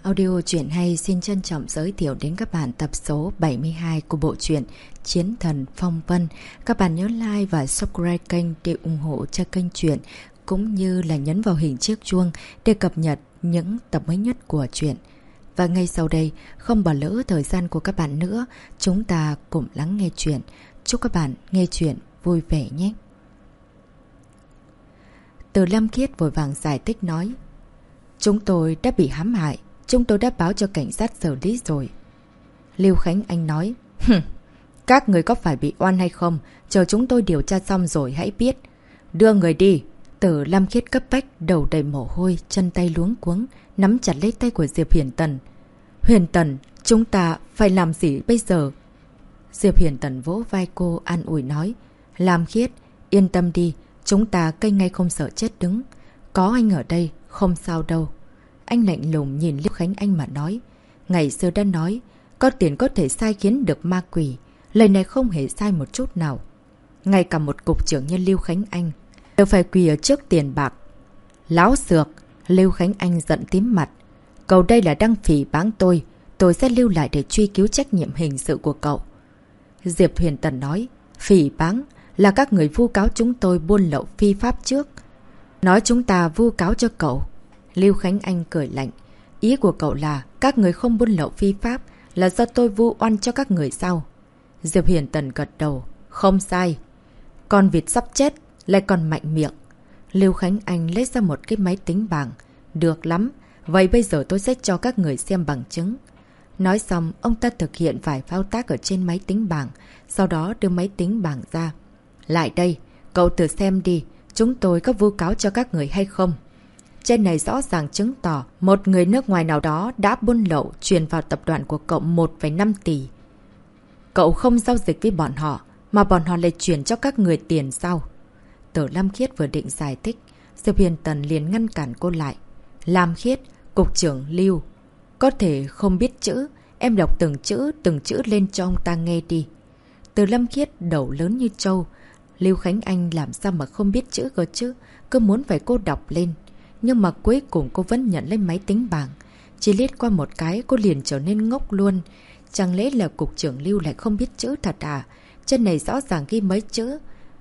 Audio truyện hay xin trân trọng giới thiệu đến các bạn tập số 72 của bộ truyện Chiến Thần Phong Vân. Các bạn nhớ like và subscribe kênh để ủng hộ cho kênh truyện, cũng như là nhấn vào hình chiếc chuông để cập nhật những tập mới nhất của truyện. Và ngay sau đây, không bỏ lỡ thời gian của các bạn nữa, chúng ta cùng lắng nghe truyện. Chúc các bạn nghe truyện vui vẻ nhé. Từ Lâm Khiết vội vàng giải thích nói: "Chúng tôi đã bị hãm hại, chúng tôi đã báo cho cảnh sát xử lý rồi." Lưu Khánh Anh nói: "Các người có phải bị oan hay không? Chờ chúng tôi điều tra xong rồi hãy biết. Đưa người đi." Từ Lâm Khiết cấp bách, đầu đầy mồ hôi, chân tay luống cuống, nắm chặt lấy tay của Diệp Hiển Tần. "Hiển Tần, chúng ta phải làm gì bây giờ?" Diệp Hiển Tần vỗ vai cô an ủi nói: "Lam Khiết, yên tâm đi, chúng ta cây ngay không sợ chết đứng. Có anh ở đây, không sao đâu." Anh lạnh lùng nhìn Lưu Khánh Anh mà nói: "Ngày xưa đã nói, có tiền có thể sai khiến được ma quỷ. Lời này không hề sai một chút nào. Ngay cả một cục trưởng như Lưu Khánh Anh đều phải quỳ ở trước tiền bạc." "Láo xược!" Lưu Khánh Anh giận tím mặt. "Cậu đây là đang phỉ báng tôi sẽ lưu lại để truy cứu trách nhiệm hình sự của cậu." Diệp Huyền Tần nói: "Phỉ báng là các người vu cáo chúng tôi buôn lậu phi pháp trước. Nói chúng ta vu cáo cho cậu." Lưu Khánh Anh cười lạnh: "Ý của cậu là các người không buôn lậu phi pháp, là do tôi vu oan cho các người sao?" Diệp Hiển Tần gật đầu: "Không sai. Con vịt sắp chết lại còn mạnh miệng." Lưu Khánh Anh lấy ra một cái máy tính bảng. "Được lắm, vậy bây giờ tôi sẽ cho các người xem bằng chứng." Nói xong, ông ta thực hiện vài thao tác ở trên máy tính bảng, sau đó đưa máy tính bảng ra. "Lại đây, cậu thử xem đi, chúng tôi có vu cáo cho các người hay không?" Trên này rõ ràng chứng tỏ một người nước ngoài nào đó đã buôn lậu truyền vào tập đoàn của cậu 1,5 tỷ. Cậu không giao dịch với bọn họ, mà bọn họ lại chuyển cho các người tiền sao? Từ Lam Khiết vừa định giải thích, Diệp Hiền Tần liền ngăn cản cô lại. "Lam Khiết, cục trưởng Lưu, có thể không biết chữ, em đọc từng chữ lên cho ông ta nghe đi." Từ Lam Khiết đầu lớn như trâu. Lưu Khánh Anh làm sao mà không biết chữ cơ chứ, cứ muốn phải cô đọc lên. Nhưng mà cuối cùng cô vẫn nhận lên máy tính bảng. Chỉ liếc qua một cái cô liền trở nên ngốc luôn. Chẳng lẽ là cục trưởng Lưu lại không biết chữ thật à? Trên này rõ ràng ghi mấy chữ: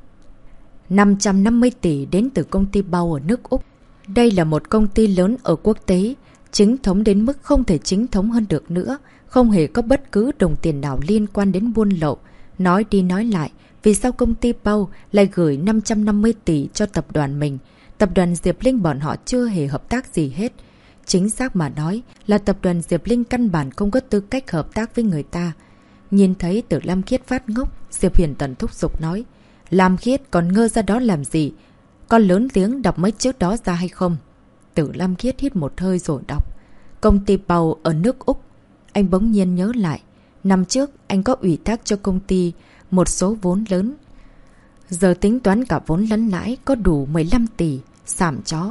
550 tỷ đến từ công ty Bao ở nước Úc. Đây là một công ty lớn ở quốc tế, chính thống đến mức không thể chính thống hơn được nữa. Không hề có bất cứ đồng tiền nào liên quan đến buôn lậu. Nói đi nói lại, vì sao công ty Bao lại gửi 550 tỷ cho tập đoàn mình? Tập đoàn Diệp Linh bọn họ chưa hề hợp tác gì hết. Chính xác mà nói là tập đoàn Diệp Linh căn bản không có tư cách hợp tác với người ta." Nhìn thấy Từ Lam Khiết phát ngốc, Diệp Hiển Tần thúc giục nói: "Lam Khiết còn ngơ ra đó làm gì? Con lớn tiếng đọc mấy chữ đó ra hay không?" Từ Lam Khiết hít một hơi rồi đọc: "Công ty Bầu ở nước Úc." Anh bỗng nhiên nhớ lại, năm trước anh có ủy thác cho công ty một số vốn lớn. Giờ tính toán cả vốn lẫn lãi có đủ 15 tỷ, sảm chó.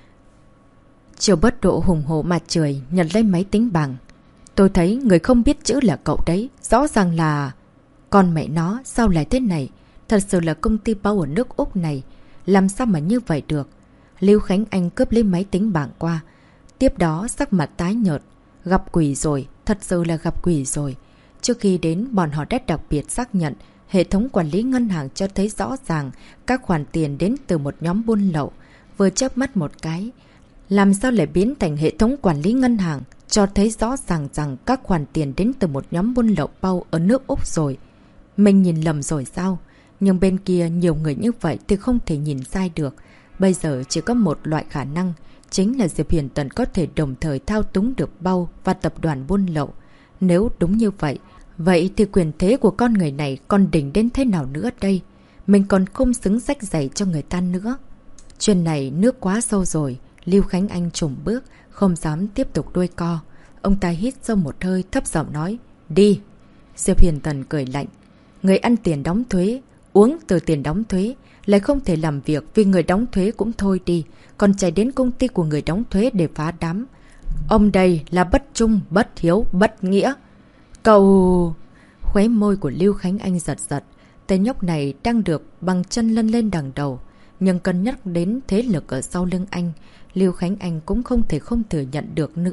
Chiều bất độ hùng hổ mặt trời nhận lấy máy tính bảng. "Tôi thấy người không biết chữ là cậu đấy, rõ ràng là..." "Con mẹ nó, sao lại thế này? Thật sự là công ty Bao ở nước Úc này, làm sao mà như vậy được?" Lưu Khánh Anh cướp lấy máy tính bảng qua. Tiếp đó sắc mặt tái nhợt. Gặp quỷ rồi, thật sự là gặp quỷ rồi. Trước khi đến, bọn họ đã đặc biệt xác nhận hệ thống quản lý ngân hàng cho thấy rõ ràng các khoản tiền đến từ một nhóm buôn lậu. Vừa chớp mắt một cái, làm sao lại biến thành hệ thống quản lý ngân hàng cho thấy rõ ràng rằng các khoản tiền đến từ một nhóm buôn lậu Bao ở nước Úc rồi. Mình nhìn lầm rồi sao? Nhưng bên kia nhiều người như vậy thì không thể nhìn sai được. Bây giờ chỉ có một loại khả năng, chính là Diệp Hiển Tần có thể đồng thời thao túng được Bao và tập đoàn buôn lậu. Nếu đúng như vậy, vậy thì quyền thế của con người này còn đỉnh đến thế nào nữa đây? Mình còn không xứng rách giày cho người ta nữa. Chuyện này nước quá sâu rồi. Lưu Khánh Anh chùm bước, không dám tiếp tục đuôi co. Ông ta hít sâu một hơi, thấp giọng nói: "Đi." Diệp Hiển Tần cười lạnh: "Người ăn tiền đóng thuế, uống từ tiền đóng thuế, lại không thể làm việc vì người đóng thuế cũng thôi đi, còn chạy đến công ty của người đóng thuế để phá đám. Ông đây là bất trung, bất hiếu, bất nghĩa." "Cậu..." Khóe môi của Lưu Khánh Anh giật giật. Tên nhóc này đang được bằng chân lân lên đằng đầu. Nhưng cân nhắc đến thế lực ở sau lưng anh, Lưu Khánh Anh cũng không thể không thừa nhận được nữa.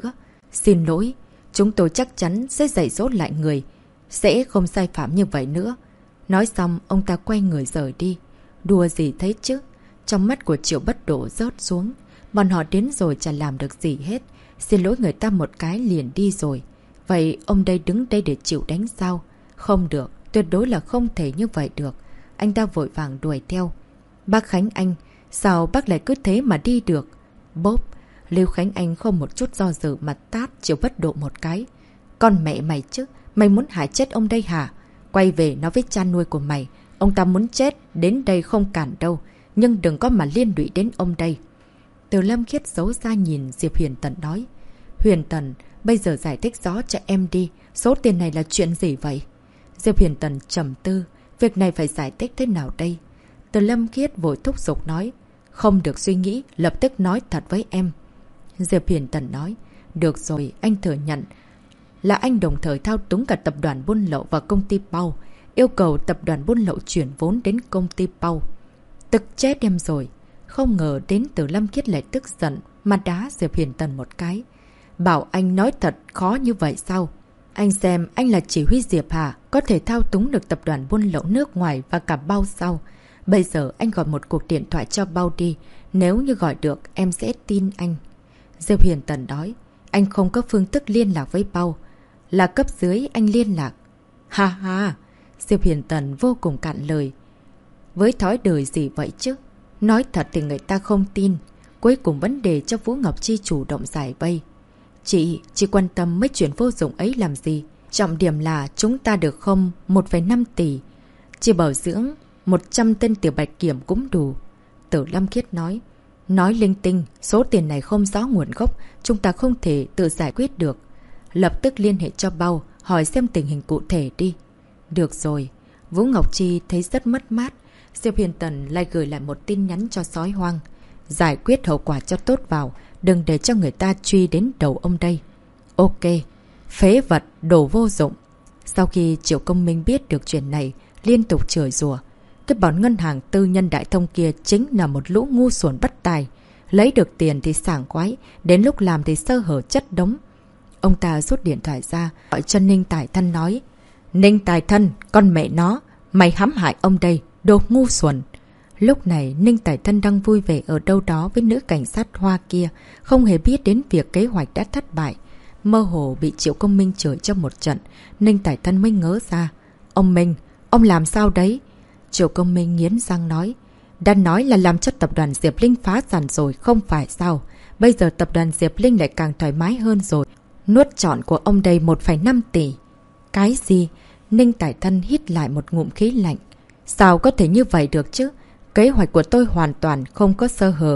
Xin lỗi, chúng tôi chắc chắn sẽ dạy dỗ lại người, sẽ không sai phạm như vậy nữa. Nói xong, ông ta quay người rời đi. Đùa gì thế chứ? Trong mắt của Triệu Bất Độ rớt xuống. Bọn họ đến rồi chả làm được gì hết. Xin lỗi người ta một cái liền đi rồi. Vậy ông đây đứng đây để chịu đánh sao? Không được, tuyệt đối là không thể như vậy được. Anh ta vội vàng đuổi theo. Bác Khánh Anh, sao bác lại cứ thế mà đi được? Bốp, Lưu Khánh Anh không một chút do dự mà tát Triệu Bất Độ một cái. Con mẹ mày chứ, mày muốn hại chết ông đây hả? Quay về nói với cha nuôi của mày, ông ta muốn chết, đến đây không cản đâu. Nhưng đừng có mà liên lụy đến ông đây. Từ Lâm Khiết giấu ra nhìn Diệp Huyền Tần nói. Huyền Tần, bây giờ giải thích rõ cho em đi. Số tiền này là chuyện gì vậy? Diệp Huyền Tần trầm tư. Việc này phải giải thích thế nào đây? Từ Lâm Khiết vội thúc giục nói. Không được suy nghĩ, lập tức nói thật với em. Diệp Huyền Tần nói. Được rồi, anh thừa nhận là anh đồng thời thao túng cả tập đoàn buôn lậu và công ty Pau. Yêu cầu tập đoàn buôn lậu chuyển vốn đến công ty Pau. Tức chết em rồi. Không ngờ đến Từ Lâm Khiết lại tức giận mà đá Diệp Huyền Tần một cái. Bảo anh nói thật khó như vậy sao? Anh xem anh là chỉ huy Diệp hả? Có thể thao túng được tập đoàn buôn lậu nước ngoài và cả Pau sao? Bây giờ anh gọi một cuộc điện thoại cho Pau đi. Nếu như gọi được em sẽ tin anh. Diệp Huyền Tần nói. Anh không có phương thức liên lạc với Pau. Là cấp dưới anh liên lạc. Ha ha! Diệp Huyền Tần vô cùng cạn lời. Với thói đời gì vậy chứ? Nói thật thì người ta không tin. Cuối cùng vấn đề cho Vũ Ngọc Chi chủ động giải vây. Chị quan tâm mấy chuyện vô dụng ấy làm gì? Trọng điểm là chúng ta được không 1,5 tỷ. Chỉ bảo dưỡng 100 tên tiểu bạch kiểm cũng đủ. Từ Lâm Khiết nói. Nói linh tinh, số tiền này không rõ nguồn gốc, chúng ta không thể tự giải quyết được. Lập tức liên hệ cho Pau, hỏi xem tình hình cụ thể đi. Được rồi. Vũ Ngọc Chi thấy rất mất mát. Diệp Huyền Tần lại gửi lại một tin nhắn cho sói hoang. Giải quyết hậu quả cho tốt vào, đừng để cho người ta truy đến đầu ông đây. Ok. Phế vật, đồ vô dụng. Sau khi Triệu Công Minh biết được chuyện này, liên tục chửi rủa. Cái bọn ngân hàng tư nhân Đại Thông kia chính là một lũ ngu xuẩn bất tài. Lấy được tiền thì sảng khoái, đến lúc làm thì sơ hở chất đống. Ông ta rút điện thoại ra, gọi cho Ninh Tài Thân nói. Ninh Tài Thân, con mẹ nó, mày hãm hại ông đây, đồ ngu xuẩn. Lúc này Ninh Tài Thân đang vui vẻ ở đâu đó với nữ cảnh sát Hoa kia, không hề biết đến việc kế hoạch đã thất bại. Mơ hồ bị Triệu Công Minh chửi cho một trận, Ninh Tài Thân mới ngớ ra. Ông Minh, ông làm sao đấy? Triệu Công Minh nghiến răng nói. Đã nói là làm cho tập đoàn Diệp Linh phá sản rồi, không phải sao? Bây giờ tập đoàn Diệp Linh lại càng thoải mái hơn rồi. Nuốt trọn của ông đây 1,5 tỷ. Cái gì? Ninh Tài Thân hít lại một ngụm khí lạnh. Sao có thể như vậy được chứ? Kế hoạch của tôi hoàn toàn không có sơ hở.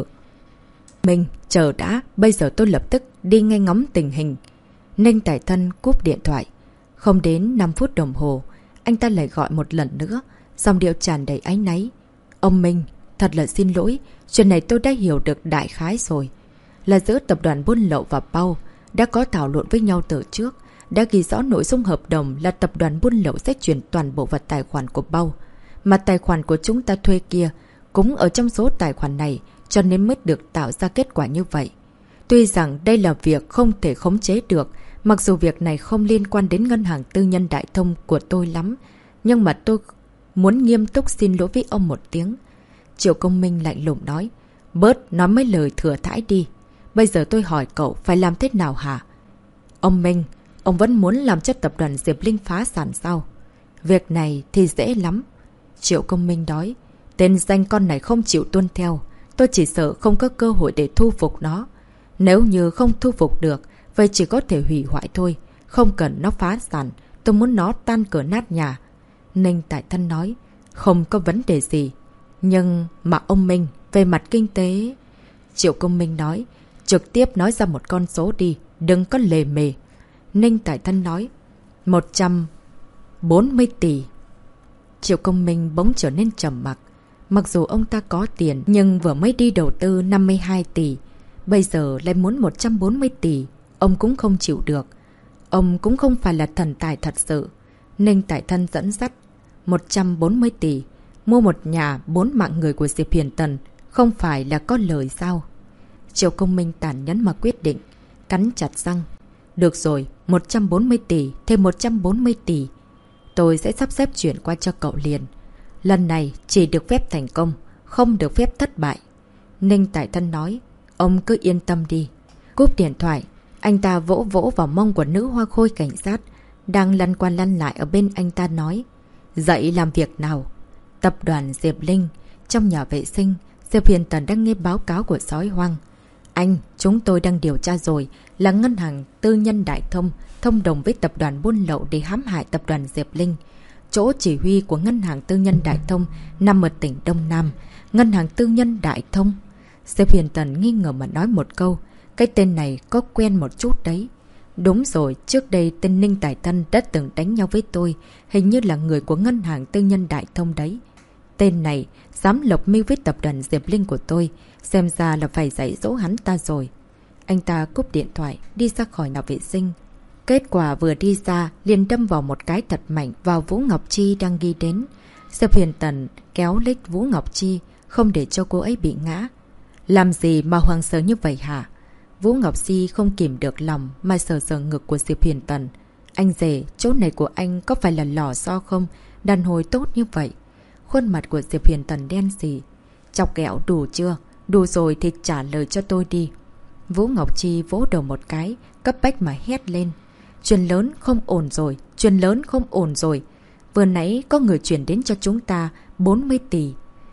Mình, chờ đã, bây giờ tôi lập tức đi nghe ngóng tình hình. Ninh Tài Thân cúp điện thoại. Không đến 5 phút đồng hồ, anh ta lại gọi một lần nữa, giọng điệu tràn đầy áy náy. Ông Minh, thật là xin lỗi, chuyện này tôi đã hiểu được đại khái rồi. Là giữa tập đoàn buôn lậu và Pau đã có thảo luận với nhau từ trước, đã ghi rõ nội dung hợp đồng là tập đoàn buôn lậu sẽ chuyển toàn bộ vào tài khoản của Pau. Mà tài khoản của chúng ta thuê kia cũng ở trong số tài khoản này, cho nên mới được tạo ra kết quả như vậy. Tuy rằng đây là việc không thể khống chế được, mặc dù việc này không liên quan đến ngân hàng tư nhân Đại Thông của tôi lắm, nhưng mà tôi muốn nghiêm túc xin lỗi với ông một tiếng. Triệu Công Minh lạnh lùng nói. Bớt nói mấy lời thừa thãi đi. Bây giờ tôi hỏi cậu phải làm thế nào hả? Ông Minh, ông vẫn muốn làm cho tập đoàn Diệp Linh phá sản sao? Việc này thì dễ lắm. Triệu Công Minh nói. Tên danh con này không chịu tuân theo. Tôi chỉ sợ không có cơ hội để thu phục nó. Nếu như không thu phục được, vậy chỉ có thể hủy hoại thôi. Không cần nó phá sản. Tôi muốn nó tan cửa nát nhà. Ninh Tài Thân nói. Không có vấn đề gì. Nhưng mà ông Minh, về mặt kinh tế... Triệu Công Minh nói. Trực tiếp nói ra một con số đi. Đừng có lề mề. Ninh Tài Thân nói. 140 tỷ. Triệu Công Minh bỗng trở nên trầm mặc. Mặc dù ông ta có tiền, nhưng vừa mới đi đầu tư 52 tỷ. Bây giờ lại muốn 140 tỷ. Ông cũng không chịu được. Ông cũng không phải là thần tài thật sự. Ninh Tài Thân dẫn dắt 140 tỷ. Mua một nhà 4 mạng người của Diệp Huyền Tần. Không phải là có lời sao? Triệu Công Minh tàn nhẫn mà quyết định. Cắn chặt răng. Được rồi, 140 tỷ, thêm 140 tỷ. Tôi sẽ sắp xếp chuyển qua cho cậu liền. Lần này chỉ được phép thành công, không được phép thất bại. Ninh Tài Thân nói, ông cứ yên tâm đi. Cúp điện thoại, anh ta vỗ vỗ vào mông của nữ hoa khôi cảnh sát, đang lăn qua lăn lại ở bên anh ta nói. Dậy làm việc nào? Tập đoàn Diệp Linh. Trong nhà vệ sinh, Diệp Huyền Tần đang nghe báo cáo của sói hoang. Anh, chúng tôi đang điều tra rồi, là ngân hàng tư nhân Đại Thông, thông đồng với tập đoàn buôn lậu để hãm hại tập đoàn Diệp Linh. Chỗ chỉ huy của ngân hàng tư nhân Đại Thông nằm ở tỉnh Đông Nam. Ngân hàng tư nhân Đại Thông. Diệp Huyền Tần nghi ngờ mà nói một câu. Cái tên này có quen một chút đấy. Đúng rồi, trước đây tên Ninh Tài Thân đã từng đánh nhau với tôi. Hình như là người của ngân hàng tư nhân Đại Thông đấy. Tên này dám lộc mưu với tập đoàn Diệp Linh của tôi. Xem ra là phải dạy dỗ hắn ta rồi. Anh ta cúp điện thoại, đi ra khỏi nhà vệ sinh. Kết quả vừa đi ra, liền đâm vào một cái thật mạnh vào Vũ Ngọc Chi đang đi đến. Diệp Huyền Tần kéo lấy Vũ Ngọc Chi, không để cho cô ấy bị ngã. Làm gì mà hoang sợ như vậy hả? Vũ Ngọc Chi không kìm được lòng mà sờ sờ ngực của Diệp Huyền Tần. Anh rể, chỗ này của anh có phải là lò xo không? Đàn hồi tốt như vậy. Khuôn mặt của Diệp Huyền Tần đen xì. Chọc ghẹo đủ chưa? Đủ rồi thì trả lời cho tôi đi. Vũ Ngọc Chi vỗ đầu một cái, cấp bách mà hét lên. Chuyện lớn không ổn rồi, chuyện lớn không ổn rồi. Vừa nãy có người chuyển đến cho chúng ta 40 tỷ.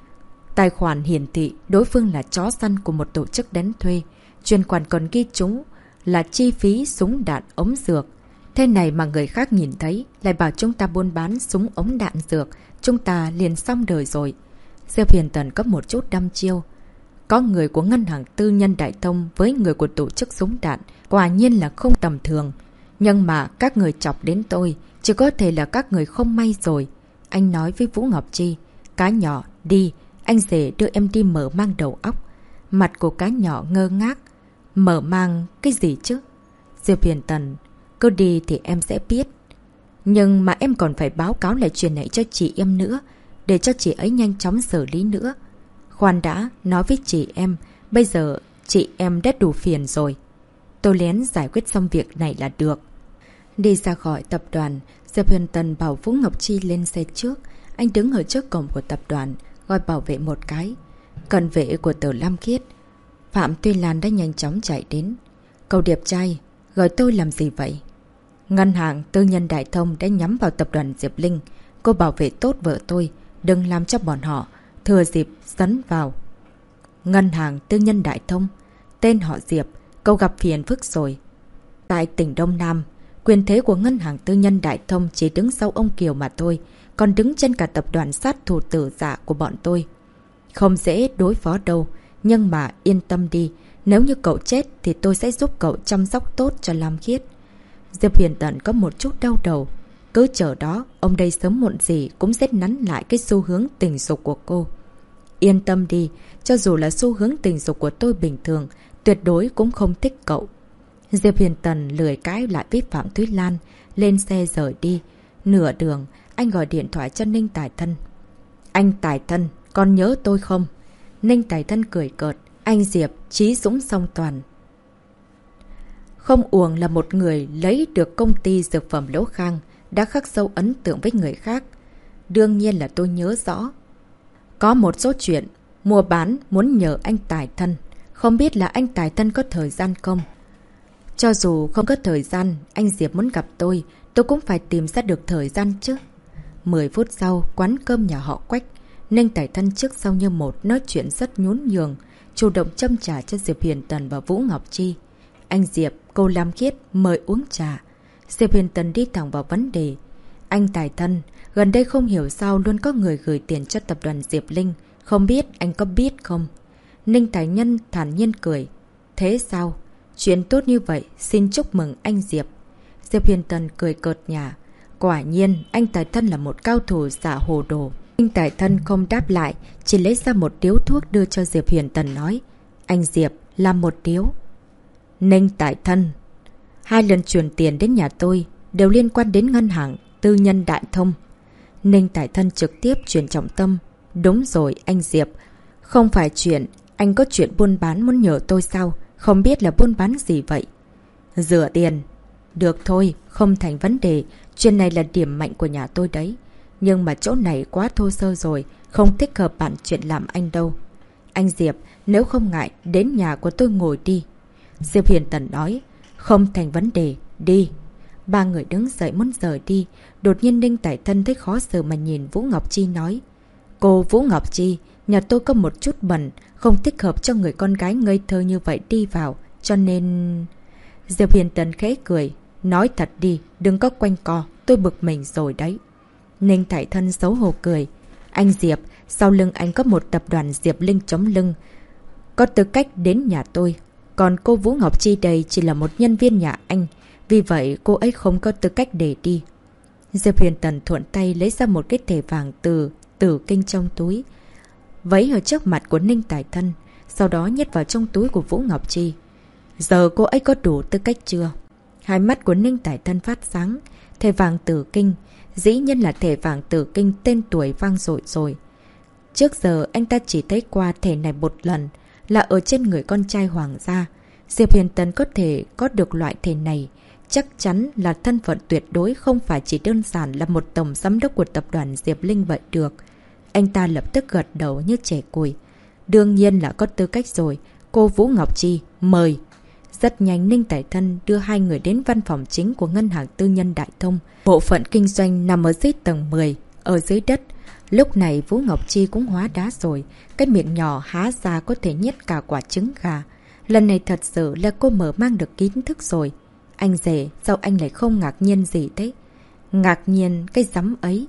Tài khoản hiển thị đối phương là chó săn của một tổ chức đánh thuê. Chuyển khoản còn ghi chúng là chi phí súng đạn ống dược. Thế này mà người khác nhìn thấy, lại bảo chúng ta buôn bán súng ống đạn dược. Chúng ta liền xong đời rồi. Diệp Huyền Tần có một chút đăm chiêu. Có người của ngân hàng tư nhân Đại Thông với người của tổ chức súng đạn, quả nhiên là không tầm thường. Nhưng mà các người chọc đến tôi, chỉ có thể là các người không may rồi. Anh nói với Vũ Ngọc Chi, cá nhỏ, đi, anh rể đưa em đi mở mang đầu óc. Mặt của cá nhỏ ngơ ngác. Mở mang cái gì chứ? Diệp Huyền Tần, cứ đi thì em sẽ biết. Nhưng mà em còn phải báo cáo lại chuyện này cho chị em nữa, để cho chị ấy nhanh chóng xử lý nữa. Khoan đã, nói với chị em, bây giờ chị em đã đủ phiền rồi. Tôi lén giải quyết xong việc này là được. Đi ra khỏi tập đoàn, Diệp Huyền Tần bảo Vũ Ngọc Chi lên xe trước. Anh đứng ở trước cổng của tập đoàn, gọi bảo vệ một cái. Cận vệ của Tử Lam Khiết. Phạm Tuy Lan đã nhanh chóng chạy đến. Cậu đẹp trai, gọi tôi làm gì vậy? Ngân hàng tư nhân Đại Thông đã nhắm vào tập đoàn Diệp Linh. Cô bảo vệ tốt vợ tôi, đừng làm cho bọn họ thừa dịp dấn vào. Ngân hàng tư nhân Đại Thông, tên họ Diệp, cậu gặp phiền phức rồi. Tại tỉnh Đông Nam, quyền thế của ngân hàng tư nhân Đại Thông chỉ đứng sau ông Kiều mà thôi, còn đứng trên cả tập đoàn sát thủ tử dạ của bọn tôi. Không dễ đối phó đâu, nhưng mà yên tâm đi, nếu như cậu chết thì tôi sẽ giúp cậu chăm sóc tốt cho Lam Khiết. Diệp Huyền Tần có một chút đau đầu. Cứ chờ đó, ông đây sớm muộn gì cũng sẽ nắn lại cái xu hướng tình dục của cô. Yên tâm đi, cho dù là xu hướng tình dục của tôi bình thường, tuyệt đối cũng không thích cậu. Diệp Huyền Tần lười cãi lại với Phạm Thúy Lan, lên xe rời đi. Nửa đường, anh gọi điện thoại cho Ninh Tài Thân. Anh Tài Thân, còn nhớ tôi không? Ninh Tài Thân cười cợt. Anh Diệp, trí dũng song toàn. Không uổng là một người lấy được công ty dược phẩm Lỗ Khang, đã khắc sâu ấn tượng với người khác. Đương nhiên là tôi nhớ rõ. Có một số chuyện mua bán muốn nhờ anh Tài Thân. Không biết là anh Tài Thân có thời gian không? Cho dù không có thời gian, anh Diệp muốn gặp tôi cũng phải tìm ra được thời gian chứ. 10 phút sau, quán cơm nhà họ Quách. Ninh Tài Thân trước sau như một nói chuyện rất nhún nhường, chủ động châm trà cho Diệp Huyền Tần và Vũ Ngọc Chi. Anh Diệp, cô Lam Khiết mời uống trà. Diệp Huyền Tần đi thẳng vào vấn đề. Anh Tài Thân, gần đây không hiểu sao luôn có người gửi tiền cho tập đoàn Diệp Linh. Không biết anh có biết không? Ninh Tài Nhân thản nhiên cười. Thế sao? Chuyện tốt như vậy, xin chúc mừng anh Diệp. Diệp Huyền Tần cười cợt nhả. Quả nhiên, anh Tài Thân là một cao thủ giả hồ đồ. Anh Tài Thân không đáp lại, chỉ lấy ra một điếu thuốc đưa cho Diệp Huyền Tần nói. Anh Diệp, làm một điếu. Ninh Tài Thân, 2 lần chuyển tiền đến nhà tôi đều liên quan đến ngân hàng tư nhân Đại Thông. Ninh Tài Thân trực tiếp chuyển trọng tâm. Đúng rồi anh Diệp, không phải chuyện, anh có chuyện buôn bán muốn nhờ tôi sao? Không biết là buôn bán gì vậy? Rửa tiền. Được thôi, không thành vấn đề. Chuyện này là điểm mạnh của nhà tôi đấy. Nhưng mà chỗ này quá thô sơ rồi, không thích hợp bạn chuyện làm anh đâu. Anh Diệp, nếu không ngại, đến nhà của tôi ngồi đi. Diệp Hiền Tần nói, không thành vấn đề, đi. Ba người đứng dậy muốn rời đi. Đột nhiên Ninh Tải Thân thấy khó xử mà nhìn Vũ Ngọc Chi nói, cô Vũ Ngọc Chi, nhà tôi có một chút bẩn, không thích hợp cho người con gái ngây thơ như vậy đi vào, cho nên... Diệp Hiền Tần khẽ cười, nói thật đi, đừng có quanh co, tôi bực mình rồi đấy. Ninh Tải Thân xấu hổ cười, anh Diệp, sau lưng anh có một tập đoàn Diệp Linh chống lưng, có tư cách đến nhà tôi. Còn cô Vũ Ngọc Chi đây chỉ là một nhân viên nhà anh, vì vậy cô ấy không có tư cách để đi. Diệp Huyền Tần thuận tay lấy ra một cái thẻ vàng từ Tử Kinh trong túi, vấy ở trước mặt của Ninh Tải Thân, sau đó nhét vào trong túi của Vũ Ngọc Chi. Giờ cô ấy có đủ tư cách chưa? Hai mắt của Ninh Tải Thân phát sáng. Thẻ vàng Tử Kinh, dĩ nhiên là thẻ vàng Tử Kinh tên tuổi vang dội rồi. Trước giờ anh ta chỉ thấy qua thẻ này một lần, là ở trên người con trai hoàng gia. Diệp Huyền Tần có thể có được loại thẻ này, chắc chắn là thân phận tuyệt đối, không phải chỉ đơn giản là một tổng giám đốc của tập đoàn Diệp Linh vậy được. Anh ta lập tức gật đầu như trẻ cùi. Đương nhiên là có tư cách rồi, cô Vũ Ngọc Chi, mời. Rất nhanh Ninh Tải Thân đưa hai người đến văn phòng chính của Ngân hàng Tư nhân Đại Thông. Bộ phận kinh doanh nằm ở dưới tầng 10, ở dưới đất. Lúc này Vũ Ngọc Chi cũng hóa đá rồi, cái miệng nhỏ há ra có thể nhét cả quả trứng gà. Lần này thật sự là cô mở mang được kiến thức rồi. Anh rể, sao anh lại không ngạc nhiên gì thế? Ngạc nhiên cái rắm ấy.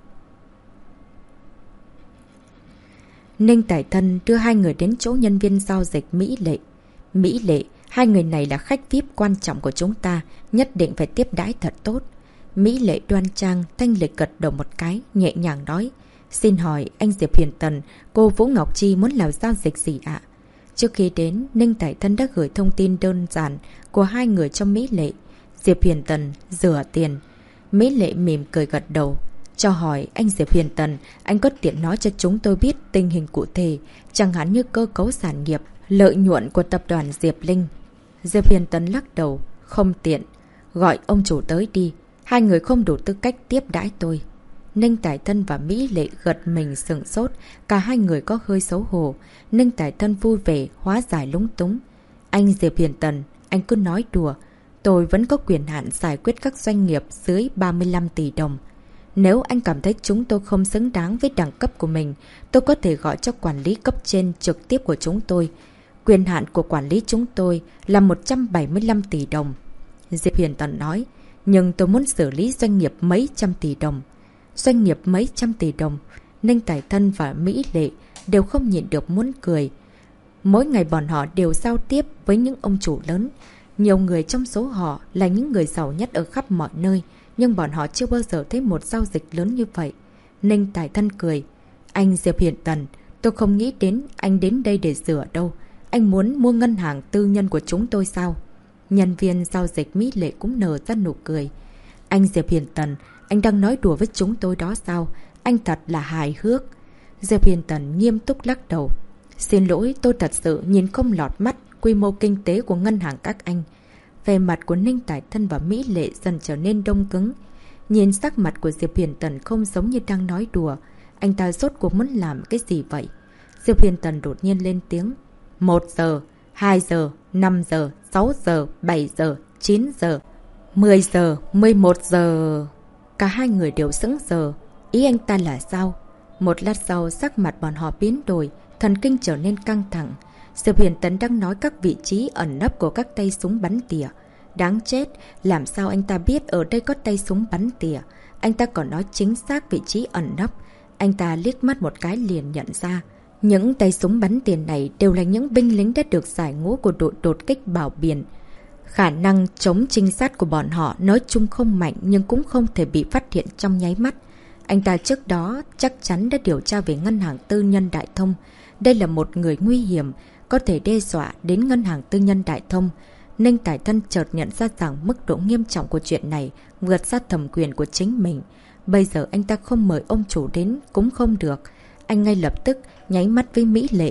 Ninh Tải Thân đưa hai người đến chỗ nhân viên giao dịch Mỹ Lệ. Mỹ Lệ, hai người này là khách VIP quan trọng của chúng ta, nhất định phải tiếp đãi thật tốt. Mỹ Lệ đoan trang, thanh lịch gật đầu một cái, nhẹ nhàng nói. Xin hỏi anh Diệp Huyền Tần, cô Vũ Ngọc Chi muốn làm giao dịch gì ạ? Trước khi đến, Ninh Tải Thân đã gửi thông tin đơn giản của hai người cho Mỹ Lệ. Diệp Huyền Tần, rửa tiền. Mỹ Lệ mỉm cười gật đầu. Cho hỏi anh Diệp Huyền Tần, anh có tiện nói cho chúng tôi biết tình hình cụ thể, chẳng hạn như cơ cấu sản nghiệp, lợi nhuận của tập đoàn Diệp Linh. Diệp Huyền Tần lắc đầu, không tiện. Gọi ông chủ tới đi, hai người không đủ tư cách tiếp đãi tôi. Ninh Tải Thân và Mỹ Lệ gật mình sửng sốt, cả hai người có hơi xấu hổ. Ninh Tải Thân vui vẻ, hóa giải lúng túng. Anh Diệp Huyền Tần, anh cứ nói đùa. Tôi vẫn có quyền hạn giải quyết các doanh nghiệp dưới 35 tỷ đồng. Nếu anh cảm thấy chúng tôi không xứng đáng với đẳng cấp của mình, tôi có thể gọi cho quản lý cấp trên trực tiếp của chúng tôi. Quyền hạn của quản lý chúng tôi là 175 tỷ đồng. Diệp Huyền Tần nói, nhưng tôi muốn xử lý doanh nghiệp mấy trăm tỷ đồng. Doanh nghiệp mấy trăm tỷ đồng, Ninh Tải Thân và Mỹ Lệ đều không nhịn được muốn cười. Mỗi ngày bọn họ đều giao tiếp với những ông chủ lớn. Nhiều người trong số họ là những người giàu nhất ở khắp mọi nơi, nhưng bọn họ chưa bao giờ thấy một giao dịch lớn như vậy. Ninh Tải Thân cười. Anh Diệp Huyền Tần, tôi không nghĩ đến anh đến đây để rửa đâu. Anh muốn mua ngân hàng tư nhân của chúng tôi sao? Nhân viên giao dịch Mỹ Lệ cũng nở ra nụ cười. Anh Diệp Huyền Tần, anh đang nói đùa với chúng tôi đó sao? Anh thật là hài hước. Diệp Huyền Tần nghiêm túc lắc đầu. Xin lỗi, tôi thật sự nhìn không lọt mắt quy mô kinh tế của ngân hàng các anh. Về mặt của Ninh Tải Thân và Mỹ Lệ dần trở nên đông cứng. Nhìn sắc mặt của Diệp Huyền Tần không giống như đang nói đùa. Anh ta rốt cuộc muốn làm cái gì vậy? Diệp Huyền Tần đột nhiên lên tiếng. 1 giờ, 2 giờ, 5 giờ, 6 giờ, 7 giờ, 9 giờ, 10 giờ, 11 giờ... Cả hai người đều sững sờ. Ý anh ta là sao? Một lát sau sắc mặt bọn họ biến đổi, thần kinh trở nên căng thẳng. Diệp Huyền Tần đang nói các vị trí ẩn nấp của các tay súng bắn tỉa. Đáng chết, làm sao anh ta biết ở đây có tay súng bắn tỉa? Anh ta còn nói chính xác vị trí ẩn nấp. Anh ta liếc mắt một cái liền nhận ra. Những tay súng bắn tỉa này đều là những binh lính đã được giải ngũ của đội đột kích Bảo Biển. Khả năng chống trinh sát của bọn họ nói chung không mạnh nhưng cũng không thể bị phát hiện trong nháy mắt. Anh ta trước đó chắc chắn đã điều tra về ngân hàng tư nhân Đại Thông. Đây là một người nguy hiểm, có thể đe dọa đến ngân hàng tư nhân Đại Thông. Ninh Tải Thân chợt nhận ra rằng mức độ nghiêm trọng của chuyện này vượt xa thẩm quyền của chính mình. Bây giờ anh ta không mời ông chủ đến cũng không được. Anh ngay lập tức nháy mắt với Mỹ Lệ.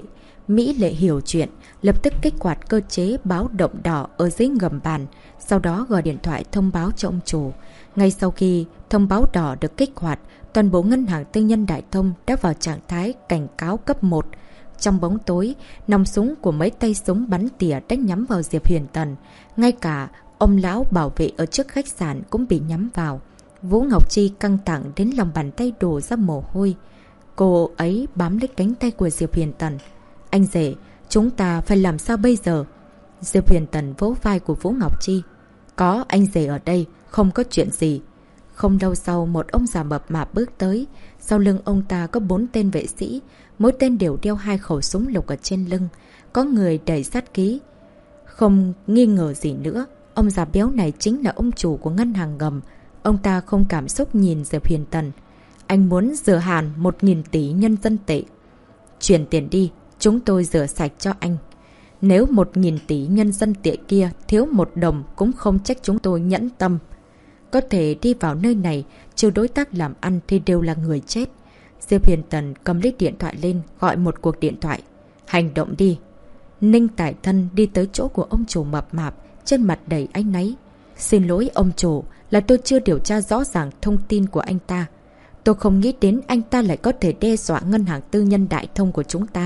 Mỹ Lệ hiểu chuyện, lập tức kích hoạt cơ chế báo động đỏ ở dưới gầm bàn, sau đó gọi điện thoại thông báo cho ông chủ. Ngay sau khi thông báo đỏ được kích hoạt, toàn bộ ngân hàng tư nhân Đại Thông đã vào trạng thái cảnh cáo cấp 1. Trong bóng tối, nòng súng của mấy tay súng bắn tỉa đánh nhắm vào Diệp Huyền Tần. Ngay cả ông lão bảo vệ ở trước khách sạn cũng bị nhắm vào. Vũ Ngọc Chi căng thẳng đến lòng bàn tay đổ ra mồ hôi. Cô ấy bám lấy cánh tay của Diệp Huyền Tần. Anh rể, chúng ta phải làm sao bây giờ? Diệp Huyền Tần vỗ vai của Vũ Ngọc Chi. Có anh rể ở đây, không có chuyện gì. Không lâu sau, một ông già mập mạp bước tới. Sau lưng ông ta có 4 tên vệ sĩ, mỗi tên đều đeo 2 khẩu súng lục ở trên lưng. Có người đẩy sát ký. Không nghi ngờ gì nữa, ông già béo này chính là ông chủ của ngân hàng ngầm. Ông ta không cảm xúc nhìn Diệp Huyền Tần. Anh muốn rửa hàn 1.000 tỷ nhân dân tệ. Chuyển tiền đi, chúng tôi rửa sạch cho anh. Nếu 1.000 tỷ nhân dân tệ kia thiếu 1 đồng cũng không trách chúng tôi nhẫn tâm. Có thể đi vào nơi này, trừ đối tác làm ăn thì đều là người chết. Diệp Huyền Tần cầm lấy điện thoại lên, gọi một cuộc điện thoại. Hành động đi. Ninh Tải Thân đi tới chỗ của ông chủ mập mạp, trên mặt đầy áy náy. Xin lỗi ông chủ, là tôi chưa điều tra rõ ràng thông tin của anh ta. Tôi không nghĩ đến anh ta lại có thể đe dọa ngân hàng tư nhân Đại Thông của chúng ta.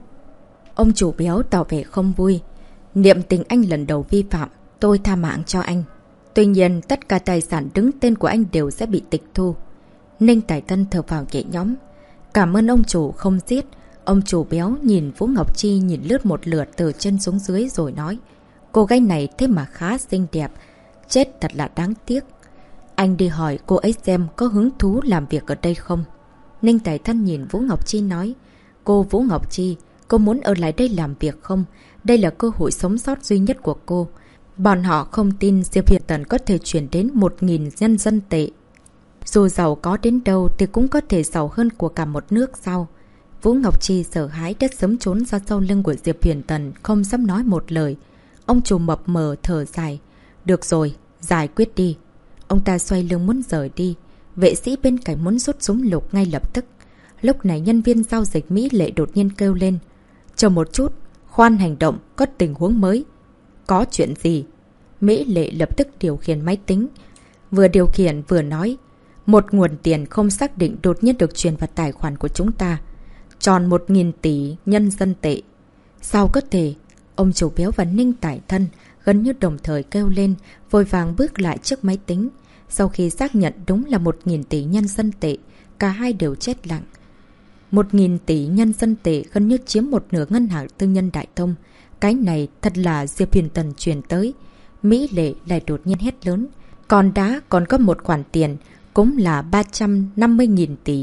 Ông chủ béo tỏ vẻ không vui. Niệm tình anh lần đầu vi phạm, tôi tha mạng cho anh. Tuy nhiên, tất cả tài sản đứng tên của anh đều sẽ bị tịch thu. Ninh Tải Thân thở vào nhẹ nhõm. Cảm ơn ông chủ không giết. Ông chủ béo nhìn Vũ Ngọc Chi nhìn lướt một lượt từ chân xuống dưới rồi nói. Cô gái này thế mà khá xinh đẹp. Chết thật là đáng tiếc. Anh đi hỏi cô ấy xem có hứng thú làm việc ở đây không. Ninh Tải Thân nhìn Vũ Ngọc Chi nói. Cô Vũ Ngọc Chi, cô muốn ở lại đây làm việc không? Đây là cơ hội sống sót duy nhất của cô. Bọn họ không tin Diệp Huyền Tần có thể chuyển đến 1.000 nhân dân tệ. Dù giàu có đến đâu thì cũng có thể giàu hơn của cả một nước sao? Vũ Ngọc Chi sợ hãi đã sớm trốn ra sau lưng của Diệp Huyền Tần, không dám nói một lời. Ông chủ mập mờ thở dài. Được rồi, giải quyết đi. Ông ta xoay lưng muốn rời đi. Vệ sĩ bên cạnh muốn rút súng lục ngay lập tức. Lúc này nhân viên giao dịch Mỹ Lệ đột nhiên kêu lên. Chờ một chút, khoan hành động, có tình huống mới. Có chuyện gì? Mỹ Lệ lập tức điều khiển máy tính. Vừa điều khiển vừa nói. Một nguồn tiền không xác định đột nhiên được truyền vào tài khoản của chúng ta. Tròn 1.000 tỷ nhân dân tệ. Sao có thể? Ông chủ béo và Ninh Tải Thân gần như đồng thời kêu lên, vội vàng bước lại trước máy tính. Sau khi xác nhận đúng là 1.000 tỷ nhân dân tệ, cả hai đều chết lặng. 1.000 tỷ nhân dân tệ gần như chiếm một nửa ngân hàng tư nhân Đại Thông. Cái này thật là Diệp Huyền Tần truyền tới. Mỹ Lệ lại đột nhiên hét lớn. Còn còn có một khoản tiền, cũng là 350.000 tỷ.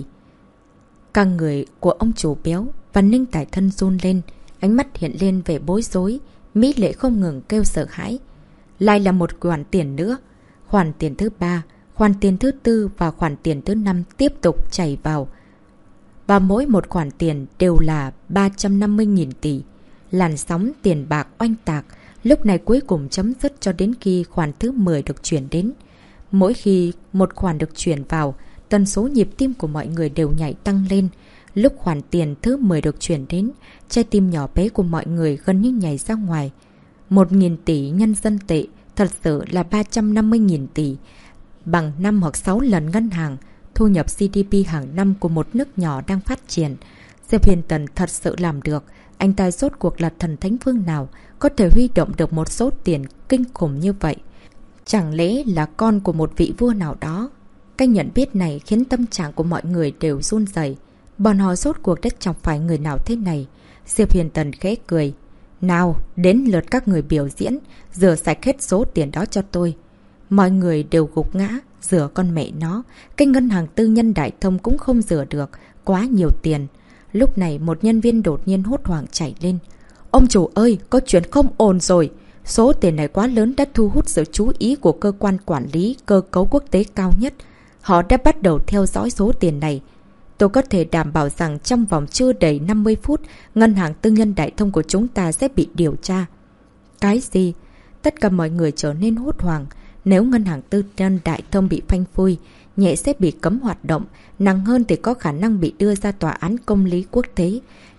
Cả người của ông chủ béo và Ninh Tải Thân run lên, ánh mắt hiện lên vẻ bối rối. Mỹ Lệ không ngừng kêu sợ hãi. Lại là một khoản tiền nữa. Khoản tiền thứ 3, khoản tiền thứ 4 và khoản tiền thứ 5 tiếp tục chảy vào. Và mỗi một khoản tiền đều là 350.000 tỷ. Làn sóng tiền bạc oanh tạc, lúc này cuối cùng chấm dứt cho đến khi khoản thứ 10 được chuyển đến. Mỗi khi một khoản được chuyển vào, tần số nhịp tim của mọi người đều nhảy tăng lên. Lúc khoản tiền thứ 10 được chuyển đến, trái tim nhỏ bé của mọi người gần như nhảy ra ngoài. 1.000 tỷ nhân dân tệ, thật sự là 350.000 tỷ. Bằng 5 hoặc 6 lần ngân hàng, thu nhập GDP hàng năm của một nước nhỏ đang phát triển. Diệp Huyền Tần thật sự làm được. Anh ta rốt cuộc là thần thánh phương nào, có thể huy động được một số tiền kinh khủng như vậy. Chẳng lẽ là con của một vị vua nào đó? Cái nhận biết này khiến tâm trạng của mọi người đều run rẩy. Bọn họ rốt cuộc đã chọc phải người nào thế này? Diệp Huyền Tần khẽ cười. Nào, đến lượt các người biểu diễn, rửa sạch hết số tiền đó cho tôi. Mọi người đều gục ngã, rửa con mẹ nó. Cái ngân hàng tư nhân Đại Thông cũng không rửa được, quá nhiều tiền. Lúc này một nhân viên đột nhiên hốt hoảng chạy lên. Ông chủ ơi, có chuyện không ổn rồi. Số tiền này quá lớn đã thu hút sự chú ý của cơ quan quản lý cơ cấu quốc tế cao nhất. Họ đã bắt đầu theo dõi số tiền này. Tôi có thể đảm bảo rằng trong vòng chưa đầy 50 phút, ngân hàng tư nhân Đại Thông của chúng ta sẽ bị điều tra. Cái gì? Tất cả mọi người trở nên hốt hoảng. Nếu ngân hàng tư nhân Đại Thông bị phanh phui, nhẹ sẽ bị cấm hoạt động, nặng hơn thì có khả năng bị đưa ra tòa án công lý quốc tế.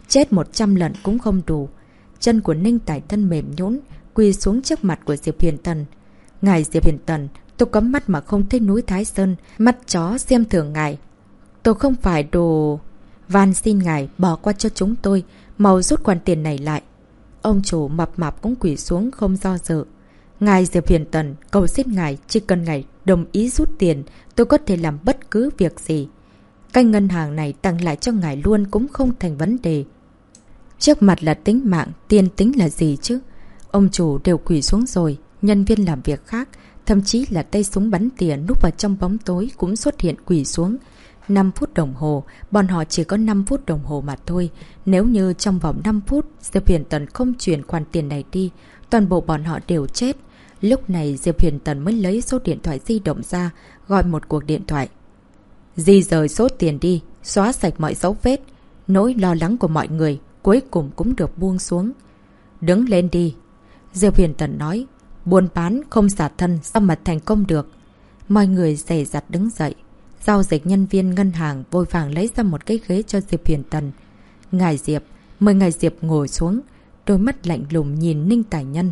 chết 100 lần cũng không đủ. Chân của Ninh Tài Thân mềm nhũn, quỳ xuống trước mặt của Diệp Huyền Tần. Ngài Diệp Huyền Tần, tôi có mắt mà không thấy núi Thái Sơn, mắt chó xem thường ngài. Tôi không phải đồ... Van xin ngài bỏ qua cho chúng tôi, mau rút khoản tiền này lại. Ông chủ mập mạp cũng quỳ xuống không do dự. Ngài Diệp Huyền Tần, cầu xin ngài, chỉ cần ngài đồng ý rút tiền, tôi có thể làm bất cứ việc gì. Cái ngân hàng này tặng lại cho ngài luôn cũng không thành vấn đề. Trước mặt là tính mạng, tiền tính là gì chứ? Ông chủ đều quỳ xuống rồi, nhân viên làm việc khác, thậm chí là tay súng bắn tỉa núp vào trong bóng tối cũng xuất hiện quỳ xuống. 5 phút đồng hồ, bọn họ chỉ có 5 phút đồng hồ mà thôi. Nếu như trong vòng 5 phút, Diệp Huyền Tần không chuyển khoản tiền này đi, toàn bộ bọn họ đều chết. Lúc này Diệp Huyền Tần mới lấy số điện thoại di động ra, gọi một cuộc điện thoại. Di rời số tiền đi, xóa sạch mọi dấu vết. Nỗi lo lắng của mọi người cuối cùng cũng được buông xuống. Đứng lên đi. Diệp Huyền Tần nói, buôn bán không xả thân sao mà thành công được. Mọi người dè dặt đứng dậy. Giao dịch nhân viên ngân hàng vội vàng lấy ra một cái ghế cho Diệp Huyền Tần. Ngài Diệp, mời ngài Diệp ngồi xuống. Đôi mắt lạnh lùng nhìn Ninh Tài Nhân.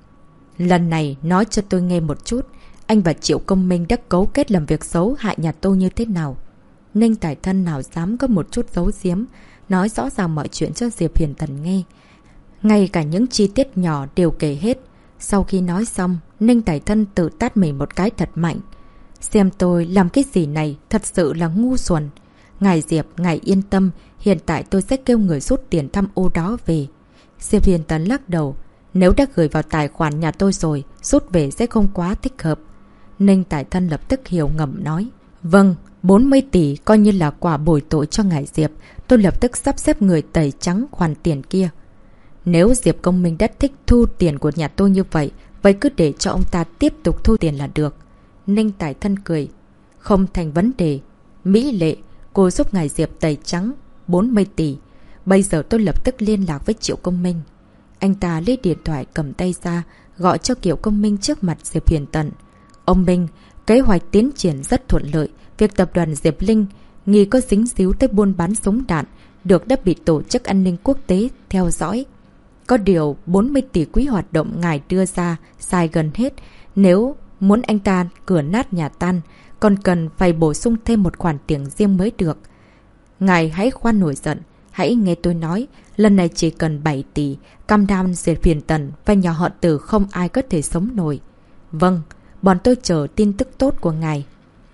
Lần này nói cho tôi nghe một chút, anh và Triệu Công Minh đã cấu kết làm việc xấu hại nhà tôi như thế nào? Ninh Tài Thân nào dám có một chút giấu giếm, nói rõ ràng mọi chuyện cho Diệp Huyền Tần nghe. Ngay cả những chi tiết nhỏ đều kể hết. Sau khi nói xong, Ninh Tài Thân tự tát mình một cái thật mạnh. Xem tôi làm cái gì này thật sự là ngu xuẩn. Ngài Diệp, ngài yên tâm, hiện tại tôi sẽ kêu người rút tiền thăm ô đó về. Diệp Huyền Tần lắc đầu. Nếu đã gửi vào tài khoản nhà tôi rồi, rút về sẽ không quá thích hợp. Ninh Tài Thân lập tức hiểu ngầm nói. Vâng, 40 tỷ coi như là quả bồi tội cho ngài Diệp. Tôi lập tức sắp xếp người tẩy trắng khoản tiền kia. Nếu Diệp Công Minh đã thích thu tiền của nhà tôi như vậy, vậy cứ để cho ông ta tiếp tục thu tiền là được. Ninh Tài Thân cười. Không thành vấn đề. Mỹ Lệ, cô giúp ngài Diệp tẩy trắng 40 tỷ. Bây giờ tôi lập tức liên lạc với Triệu Công Minh. Anh ta lấy điện thoại cầm tay ra, gọi cho Triệu Công Minh trước mặt Diệp Huyền Tần. Ông Minh, kế hoạch tiến triển rất thuận lợi. Việc tập đoàn Diệp Linh nghi có dính díu tới buôn bán súng đạn đã bị tổ chức an ninh quốc tế theo dõi. Có điều 40 tỷ quỹ hoạt động ngài đưa ra sai gần hết. Nếu muốn anh ta cửa nát nhà tan, còn cần phải bổ sung thêm một khoản tiền riêng mới được. Ngài hãy khoan nổi giận, hãy nghe tôi nói, lần này chỉ cần 7 tỷ, cam đoan Diệp Huyền Tần và nhà họ Từ không ai có thể sống nổi. Vâng, bọn tôi chờ tin tức tốt của ngài.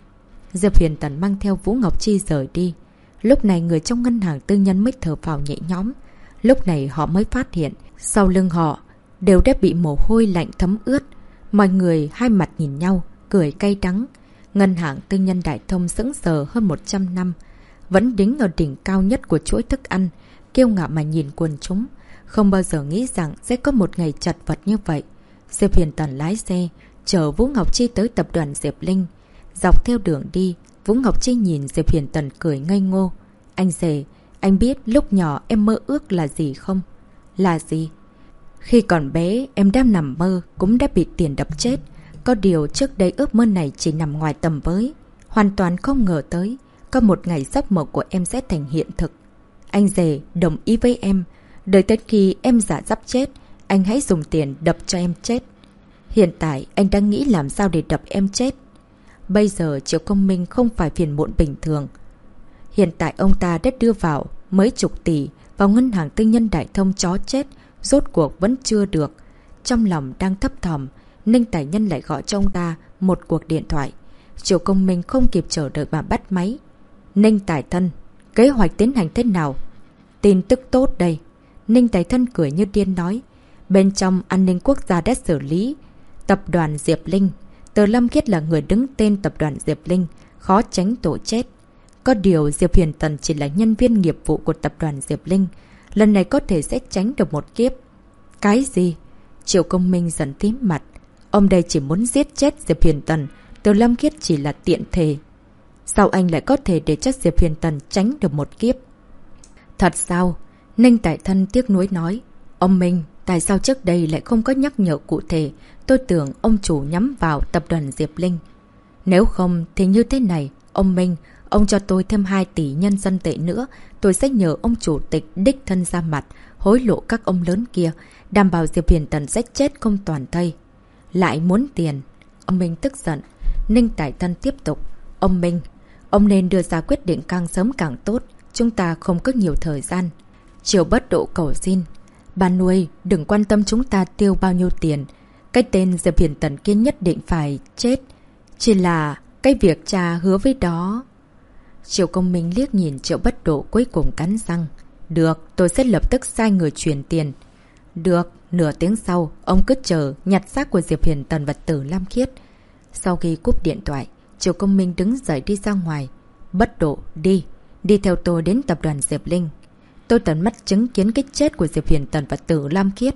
Diệp Huyền Tần mang theo Vũ Ngọc Chi rời đi. Lúc này người trong ngân hàng tư nhân mới thở phào nhẹ nhõm. Lúc này họ mới phát hiện, sau lưng họ đều đã bị mồ hôi lạnh thấm ướt. Mọi người hai mặt nhìn nhau, cười cay đắng. Ngân hàng tư nhân Đại Thông sững sờ hơn 100 năm, vẫn đứng ở đỉnh cao nhất của chuỗi thức ăn, kiêu ngạo mà nhìn quần chúng. Không bao giờ nghĩ rằng sẽ có một ngày chật vật như vậy. Diệp Huyền Tần lái xe, chở Vũ Ngọc Chi tới tập đoàn Diệp Linh. Dọc theo đường đi, Vũ Ngọc Chi nhìn Diệp Huyền Tần cười ngây ngô. Anh rể, anh biết lúc nhỏ em mơ ước là gì không? Là gì? Khi còn bé, em đang nằm mơ, cũng đã bị tiền đập chết. Có điều trước đây ước mơ này chỉ nằm ngoài tầm với. Hoàn toàn không ngờ tới, có một ngày giấc mộng của em sẽ thành hiện thực. Anh rể đồng ý với em. Đợi tới khi em giả sắp chết, anh hãy dùng tiền đập cho em chết. Hiện tại, anh đang nghĩ làm sao để đập em chết. Bây giờ Triệu Công Minh không phải phiền muộn bình thường. Hiện tại ông ta đã đưa vào mấy chục tỷ vào ngân hàng tư nhân Đại Thông chó chết, rốt cuộc vẫn chưa được. Trong lòng đang thấp thỏm, Ninh Tài Nhân lại gọi cho ông ta một cuộc điện thoại. Triệu Công Minh không kịp chờ đợi mà bắt máy. Ninh Tài Thân, kế hoạch tiến hành thế nào? Tin tức tốt đây. Ninh Tài Thân cười như điên nói. Bên trong an ninh quốc gia đã xử lý tập đoàn Diệp Linh. Từ Lâm Khiết là người đứng tên tập đoàn Diệp Linh, khó tránh tội chết. Có điều Diệp Huyền Tần chỉ là nhân viên nghiệp vụ của tập đoàn Diệp Linh. Lần này có thể sẽ tránh được một kiếp. Cái gì? Triệu Công Minh dần tím mặt. Ông đây chỉ muốn giết chết Diệp Huyền Tần. Từ Lâm Khiết chỉ là tiện thể. Sao anh lại có thể để cho Diệp Huyền Tần tránh được một kiếp? Thật sao? Ninh Tài Thân tiếc nuối nói. Ông Minh, tại sao trước đây lại không có nhắc nhở cụ thể? Tôi tưởng ông chủ nhắm vào tập đoàn Diệp Linh. Nếu không thì như thế này, ông Minh, ông cho tôi thêm 2 tỷ nhân dân tệ nữa, tôi sẽ nhờ ông chủ tịch đích thân ra mặt, hối lộ các ông lớn kia, đảm bảo Diệp Huyền Tần sẽ chết không toàn thây. Lại muốn tiền. Ông Minh tức giận. Ninh Tài Tân tiếp tục. Ông Minh, ông nên đưa ra quyết định càng sớm càng tốt. Chúng ta không có nhiều thời gian. Triệu Bất Độ cầu xin. Bà nuôi, đừng quan tâm chúng ta tiêu bao nhiêu tiền. Cái tên Diệp Huyền Tần kia nhất định phải chết. Chỉ là cái việc cha hứa với đó. Triệu Công Minh liếc nhìn Triệu Bất Độ cuối cùng cắn răng. Được, tôi sẽ lập tức sai người chuyển tiền. Được, nửa tiếng sau, ông cứ chờ nhặt xác của Diệp Huyền Tần và Tử Lam Khiết. Sau khi cúp điện thoại, Triệu Công Minh đứng dậy đi ra ngoài. Bất Độ, đi theo tôi đến tập đoàn Diệp Linh. Tôi tận mắt chứng kiến cái chết của Diệp Huyền Tần và Tử Lam Khiết.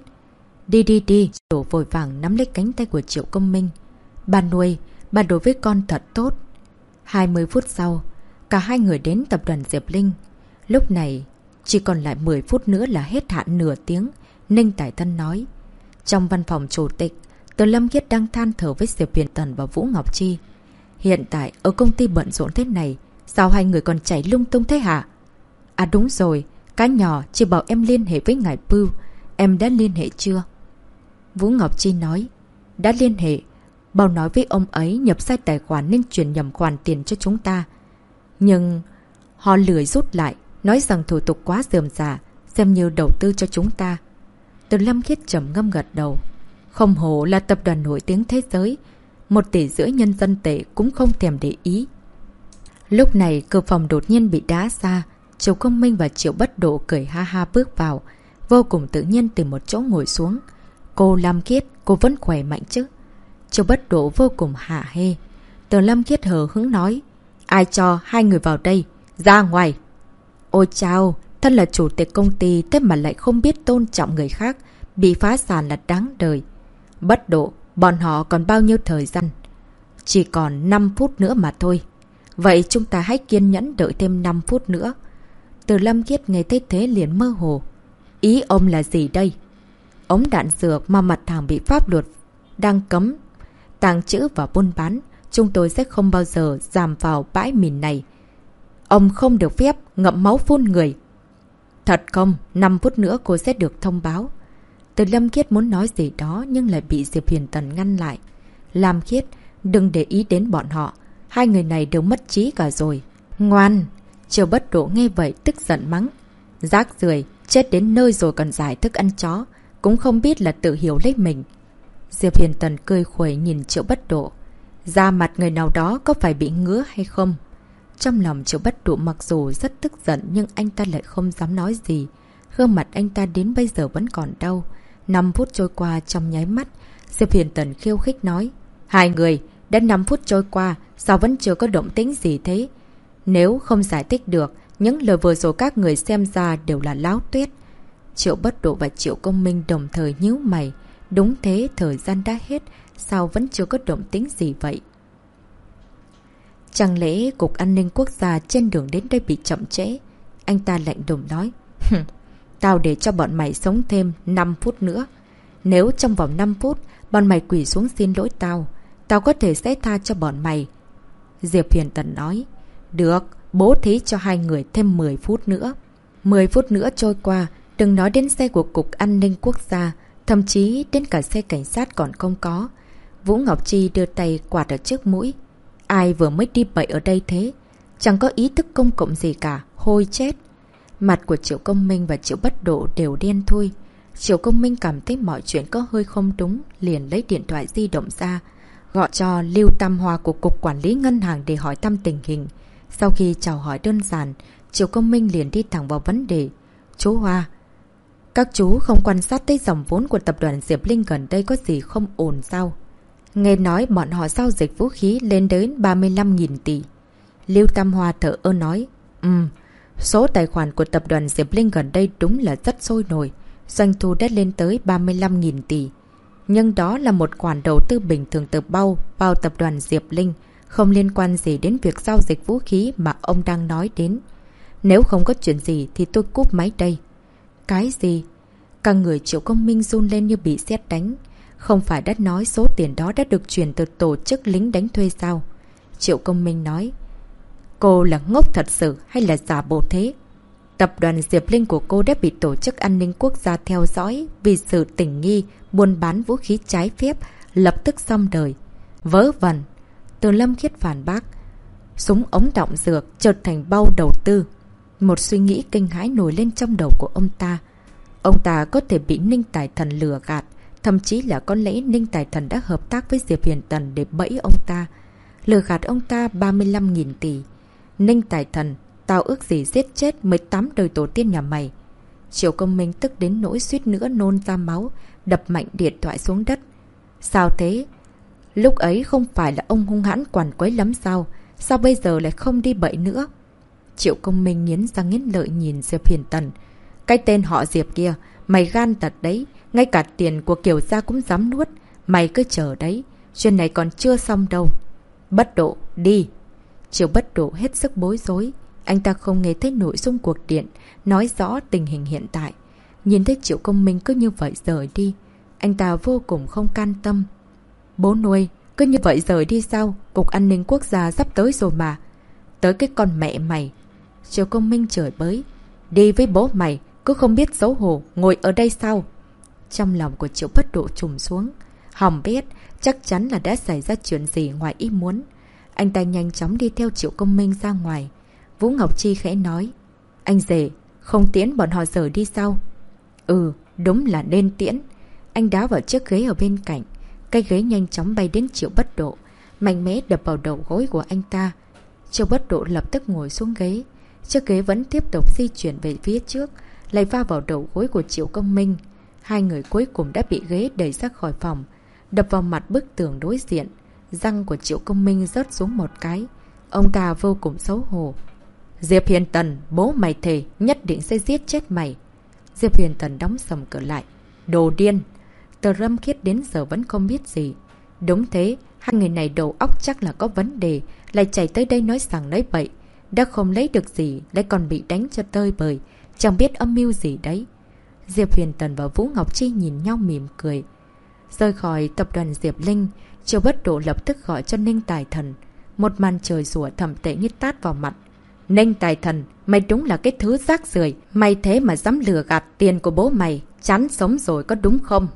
Đi. Đổ vội vàng nắm lấy cánh tay của Triệu Công Minh. Bà nuôi, bà đối với con thật tốt. 20 phút sau, cả hai người đến tập đoàn Diệp Linh. Lúc này, chỉ còn lại 10 phút nữa là hết hạn nửa tiếng. Ninh Tài Tân nói. Trong văn phòng chủ tịch, Tử Lam Khiết đang than thở với Diệp Huyền Tần và Vũ Ngọc Chi. Hiện tại, ở công ty bận rộn thế này, sao hai người còn chạy lung tung thế hả? À đúng rồi, cái nhỏ chỉ bảo em liên hệ với ngài Pưu. Em đã liên hệ chưa? Vũ Ngọc Chi nói. Đã liên hệ. Bảo nói với ông ấy nhập sai tài khoản nên chuyển nhầm khoản tiền cho chúng ta. Nhưng họ lười rút lại, nói rằng thủ tục quá rườm rà, xem như đầu tư cho chúng ta. Từ Lâm Khiết trầm ngâm gật đầu. Không hổ là tập đoàn nổi tiếng thế giới, 1,5 tỷ nhân dân tệ cũng không thèm để ý. Lúc này cửa phòng đột nhiên bị đá ra. Triệu Công Minh và Triệu Bất Độ cười ha ha bước vào, vô cùng tự nhiên tìm một chỗ ngồi xuống. Cô Lam Khiết, cô vẫn khỏe mạnh chứ? Triệu Bất Độ vô cùng hả hê. Từ Lam Khiết hờ hững nói. Ai cho hai người vào đây? Ra ngoài! Ôi chao, thân là chủ tịch công ty thế mà lại không biết tôn trọng người khác, bị phá sản là đáng đời. Bất Độ, bọn họ còn bao nhiêu thời gian? Chỉ còn 5 phút nữa mà thôi. Vậy chúng ta hãy kiên nhẫn đợi thêm 5 phút nữa. Từ Lâm Khiết nghe thấy thế liền mơ hồ. Ý ông là gì đây? Ống đạn dược mà mặt hàng bị pháp luật đang cấm tàng trữ và buôn bán, chúng tôi sẽ không bao giờ giảm vào bãi mìn này. Ông không được phép ngậm máu phun người. Thật không, 5 phút nữa cô sẽ được thông báo. Từ Lâm Khiết muốn nói gì đó nhưng lại bị Diệp Huyền Tần ngăn lại. Lam Khiết, đừng để ý đến bọn họ. Hai người này đều mất trí cả rồi. Ngoan! Triệu Bất Độ nghe vậy tức giận mắng. Rác rưởi, chết đến nơi rồi còn giải thức ăn chó, cũng không biết là tự hiểu lấy mình. Diệp Huyền Tần cười khuẩy nhìn Triệu Bất Độ. Da mặt người nào đó có phải bị ngứa hay không? Trong lòng Triệu Bất Độ mặc dù rất tức giận nhưng anh ta lại không dám nói gì. Gương mặt anh ta đến bây giờ vẫn còn đau. 5 phút trôi qua trong nháy mắt. Diệp Huyền Tần khiêu khích nói. Hai người, đã 5 phút trôi qua, sao vẫn chưa có động tĩnh gì thế? Nếu không giải thích được, những lời vừa rồi các người xem ra đều là láo tuyết. Triệu Bất Độ và Triệu Công Minh đồng thời nhíu mày. Đúng thế, thời gian đã hết, sao vẫn chưa có động tĩnh gì vậy? Chẳng lẽ Cục An ninh Quốc gia trên đường đến đây bị chậm trễ? Anh ta lạnh lùng nói. Tao để cho bọn mày sống thêm 5 phút nữa. Nếu trong vòng 5 phút, bọn mày quỳ xuống xin lỗi tao, tao có thể sẽ tha cho bọn mày. Diệp Huyền Tần nói. Được, bố thí cho hai người thêm 10 phút nữa. 10 phút nữa trôi qua, đừng nói đến xe của Cục An ninh Quốc gia, thậm chí đến cả xe cảnh sát còn không có. Vũ Ngọc Chi đưa tay quạt ở trước mũi. Ai vừa mới đi bậy ở đây thế? Chẳng có ý thức công cộng gì cả, hôi chết. Mặt của Triệu Công Minh và Triệu Bất Độ đều đen thui. Triệu Công Minh cảm thấy mọi chuyện có hơi không đúng, liền lấy điện thoại di động ra, gọi cho Lưu Tam Hoa của Cục Quản lý Ngân hàng để hỏi thăm tình hình. Sau khi chào hỏi đơn giản, Triệu Công Minh liền đi thẳng vào vấn đề. Chú Hoa, các chú không quan sát thấy dòng vốn của tập đoàn Diệp Linh gần đây có gì không ổn sao? Nghe nói bọn họ giao dịch vũ khí lên đến 35.000 tỷ. Lưu Tam Hoa thở ơ nói. Số tài khoản của tập đoàn Diệp Linh gần đây đúng là rất sôi nổi. Doanh thu đã lên tới 35.000 tỷ. Nhưng đó là một khoản đầu tư bình thường từ bao vào tập đoàn Diệp Linh, không liên quan gì đến việc giao dịch vũ khí mà ông đang nói đến. Nếu không có chuyện gì thì tôi cúp máy đây. Cái gì? Cả người Triệu Công Minh run lên như bị sét đánh. Không phải đã nói số tiền đó đã được chuyển từ tổ chức lính đánh thuê sao? Triệu Công Minh nói. Cô là ngốc thật sự hay là giả bộ thế? Tập đoàn Diệp Linh của cô đã bị Tổ chức An ninh Quốc gia theo dõi vì sự tình nghi buôn bán vũ khí trái phép, lập tức xong đời. Vớ vẩn. Từ Lâm Khiết phản bác. Súng ống đọng dược trở thành bao đầu tư. Một suy nghĩ kinh hãi nổi lên trong đầu của ông ta. Ông ta có thể bị Ninh Tài Thần lừa gạt, thậm chí là có lẽ Ninh Tài Thần đã hợp tác với Diệp Huyền Tần để bẫy ông ta. Lừa gạt ông ta 35.000 tỷ. Ninh Tài Thần, tao ước gì giết chết 18 đời tổ tiên nhà mày. Triệu Công Minh tức đến nỗi suýt nữa nôn ra máu, đập mạnh điện thoại xuống đất. Sao thế? Lúc ấy không phải là ông hung hãn quằn quấy lắm sao? Sao bây giờ lại không đi bậy nữa? Triệu Công Minh nghiến răng nghiến lợi nhìn Diệp Huyền Tần. Cái tên họ Diệp kia, mày gan thật đấy. Ngay cả tiền của Kiều gia cũng dám nuốt. Mày cứ chờ đấy. Chuyện này còn chưa xong đâu. Bất Độ, đi. Triệu Bất Độ hết sức bối rối. Anh ta không nghe thấy nội dung cuộc điện, nói rõ tình hình hiện tại. Nhìn thấy Triệu Công Minh cứ như vậy rời đi. Anh ta vô cùng không can tâm. Bố nuôi, cứ như vậy rời đi sao? Cục An ninh Quốc gia sắp tới rồi mà. Tới cái con mẹ mày. Triệu Công Minh chửi bới. Đi với bố mày, cứ không biết xấu hổ, ngồi ở đây sao? Trong lòng của Triệu Bất Độ trùng xuống. Hỏng biết, chắc chắn là đã xảy ra chuyện gì ngoài ý muốn. Anh ta nhanh chóng đi theo Triệu Công Minh ra ngoài. Vũ Ngọc Chi khẽ nói. Anh rể, không tiễn bọn họ rời đi sao? Ừ, đúng là nên tiễn. Anh đá vào chiếc ghế ở bên cạnh. Cái ghế nhanh chóng bay đến Triệu Bất Độ, mạnh mẽ đập vào đầu gối của anh ta. Triệu Bất Độ lập tức ngồi xuống ghế. Chiếc ghế vẫn tiếp tục di chuyển về phía trước, lại va vào đầu gối của Triệu Công Minh. Hai người cuối cùng đã bị ghế đẩy ra khỏi phòng, đập vào mặt bức tường đối diện. Răng của Triệu Công Minh rớt xuống một cái. Ông ta vô cùng xấu hổ. Diệp Huyền Tần, bố mày thề nhất định sẽ giết chết mày. Diệp Huyền Tần đóng sầm cửa lại. Đồ điên. Từ Lâm Khiết đến giờ vẫn không biết gì. Đúng thế, hai người này đầu óc chắc là có vấn đề, lại chạy tới đây nói rằng nói bậy. Đã không lấy được gì, lại còn bị đánh cho tơi bời. Chẳng biết âm mưu gì đấy. Diệp Huyền Tần và Vũ Ngọc Chi nhìn nhau mỉm cười. Rời khỏi tập đoàn Diệp Linh, Triệu Bất Độ lập tức gọi cho Ninh Tài Thần. Một màn trời rủa thầm tệ như tát vào mặt. Ninh Tài Thần, mày đúng là cái thứ rác rưởi. Mày thế mà dám lừa gạt tiền của bố mày. Chán sống rồi có đúng không?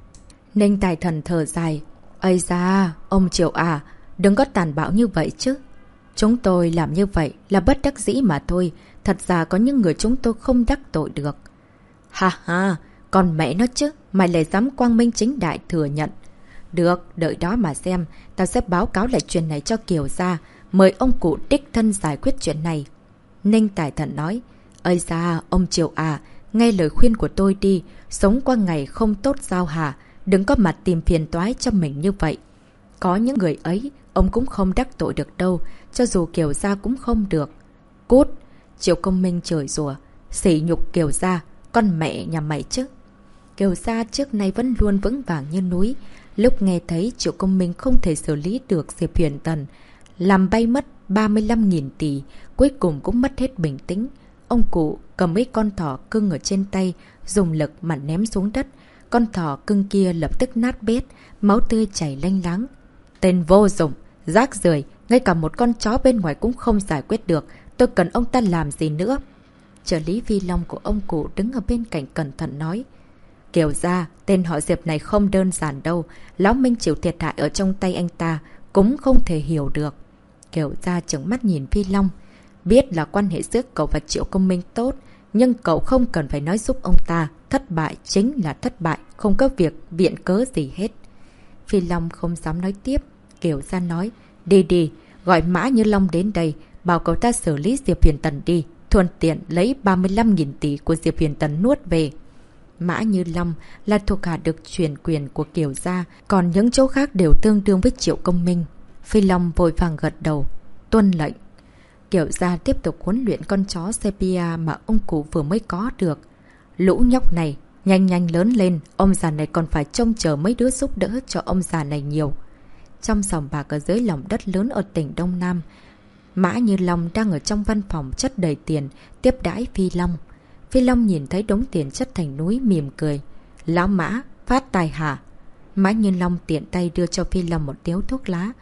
Ninh Tài Thần thở dài. Ây da, ông Triệu à, đừng có tàn bạo như vậy chứ. Chúng tôi làm như vậy là bất đắc dĩ mà thôi. Thật ra có những người chúng tôi không đắc tội được. Ha ha, còn mẹ nó chứ, mày lại dám quang minh chính đại thừa nhận. Được, đợi đó mà xem, tao sẽ báo cáo lại chuyện này cho Kiều gia. Mời ông cụ đích thân giải quyết chuyện này. Ninh Tài Thần nói. Ây da, ông Triệu à, nghe lời khuyên của tôi đi, sống qua ngày không tốt sao hả? Đừng có mặt tìm phiền toái cho mình như vậy. Có những người ấy, ông cũng không đắc tội được đâu, cho dù Kiều gia cũng không được. Cút! Triệu Công Minh chửi rủa. Sỉ nhục Kiều gia, con mẹ nhà mày chứ. Kiều gia trước nay vẫn luôn vững vàng như núi. Lúc nghe thấy Triệu Công Minh không thể xử lý được Diệp Huyền Tần, làm bay mất 35.000 tỷ, cuối cùng cũng mất hết bình tĩnh. Ông cụ cầm mấy con thỏ cưng ở trên tay, dùng lực mà ném xuống đất. Con thỏ cưng kia lập tức nát bét, máu tươi chảy lênh láng. Tên vô dụng, rác rưởi, ngay cả một con chó bên ngoài cũng không giải quyết được. Tôi cần ông ta làm gì nữa? Trợ lý Vi Long của ông cụ đứng ở bên cạnh cẩn thận nói. Kiều gia, tên họ Diệp này không đơn giản đâu. Lão Minh chịu thiệt hại ở trong tay anh ta, cũng không thể hiểu được. Kiều gia trợn mắt nhìn Vi Long. Biết là quan hệ giữa cậu và Triệu Công Minh tốt, nhưng cậu không cần phải nói giúp ông ta. Thất bại chính là thất bại, không có việc viện cớ gì hết. Phi Long không dám nói tiếp. Kiều gia nói. Đi đi, gọi Mã Như Long đến đây, bảo cậu ta xử lý Diệp Huyền Tần đi. Thuận tiện lấy 35.000 tỷ của Diệp Huyền Tần nuốt về. Mã Như Long là thuộc hạ được truyền quyền của Kiều gia, còn những chỗ khác đều tương đương với Triệu Công Minh. Phi Long vội vàng gật đầu. Tuân lệnh. Kiều gia tiếp tục huấn luyện con chó Sepia mà ông cụ vừa mới có được. Lũ nhóc này, nhanh nhanh lớn lên, ông già này còn phải trông chờ mấy đứa giúp đỡ cho ông già này nhiều. Trong sòng bạc ở dưới lòng đất lớn ở tỉnh Đông Nam, Mã Như Long đang ở trong văn phòng chất đầy tiền, tiếp đãi Phi Long. Phi Long nhìn thấy đống tiền chất thành núi mỉm cười. Lão Mã, phát tài hả? Mã Như Long tiện tay đưa cho Phi Long một điếu thuốc lá.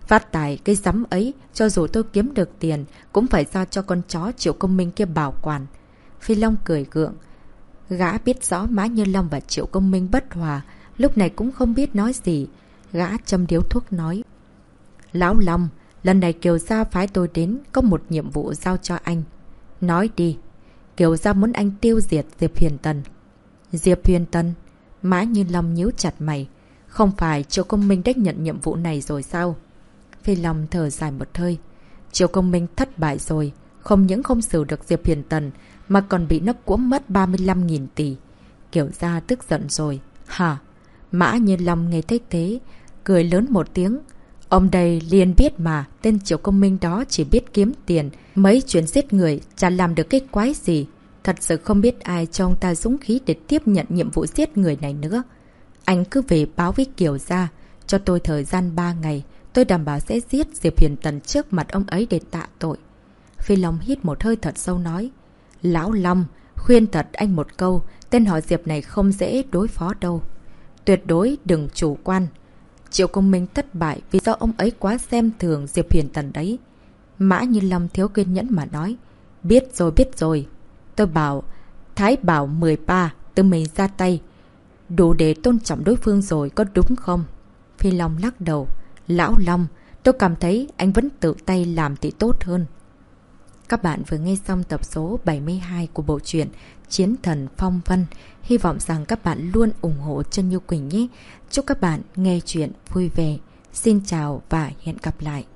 Phát tài cái rắm ấy, cho dù tôi kiếm được tiền, cũng phải giao cho con chó Triệu Công Minh kia bảo quản. Phi Long cười gượng. Gã biết rõ Mã Như Long và Triệu Công Minh bất hòa, lúc này cũng không biết nói gì. Gã châm điếu thuốc nói. Lão Long, lần này Kiều Gia phái tôi đến, có một nhiệm vụ giao cho anh. Nói đi. Kiều Gia muốn anh tiêu diệt Diệp Huyền Tần. Diệp Huyền Tần? Mã Như Long nhíu chặt mày. Không phải Triệu Công Minh đã nhận nhiệm vụ này rồi sao? Phi Long thở dài một hơi. Triệu Công Minh thất bại rồi. Không những không xử được Diệp Huyền Tần, mà còn bị nó cuỗm mất 35.000 tỷ. Kiều Gia tức giận rồi. Hả? Mã Như Long nghe thấy thế, cười lớn một tiếng. Ông đây liền biết mà, tên Triệu Công Minh đó chỉ biết kiếm tiền. Mấy chuyện giết người, chả làm được cái quái gì. Thật sự không biết ai cho ông ta dũng khí để tiếp nhận nhiệm vụ giết người này nữa. Anh cứ về báo với Kiều Gia, cho tôi thời gian 3 ngày. Tôi đảm bảo sẽ giết Diệp Huyền Tần trước mặt ông ấy để tạ tội. Phi Long hít một hơi thật sâu nói. Lão Long, khuyên thật anh một câu, tên họ Diệp này không dễ đối phó đâu. Tuyệt đối đừng chủ quan. Triệu Công Minh thất bại vì do ông ấy quá xem thường Diệp Huyền Tần đấy. Mã Như Long thiếu kiên nhẫn mà nói. Biết rồi. Tôi bảo, Thái bảo 13, tự mình ra tay. Đủ để tôn trọng đối phương rồi, có đúng không? Phi Long lắc đầu. Lão Long, tôi cảm thấy anh vẫn tự tay làm thì tốt hơn. Các bạn vừa nghe xong tập số 72 của bộ truyện Chiến Thần Phong Vân. Hy vọng rằng các bạn luôn ủng hộ Trân Như Quỳnh nhé. Chúc các bạn nghe chuyện vui vẻ. Xin chào và hẹn gặp lại.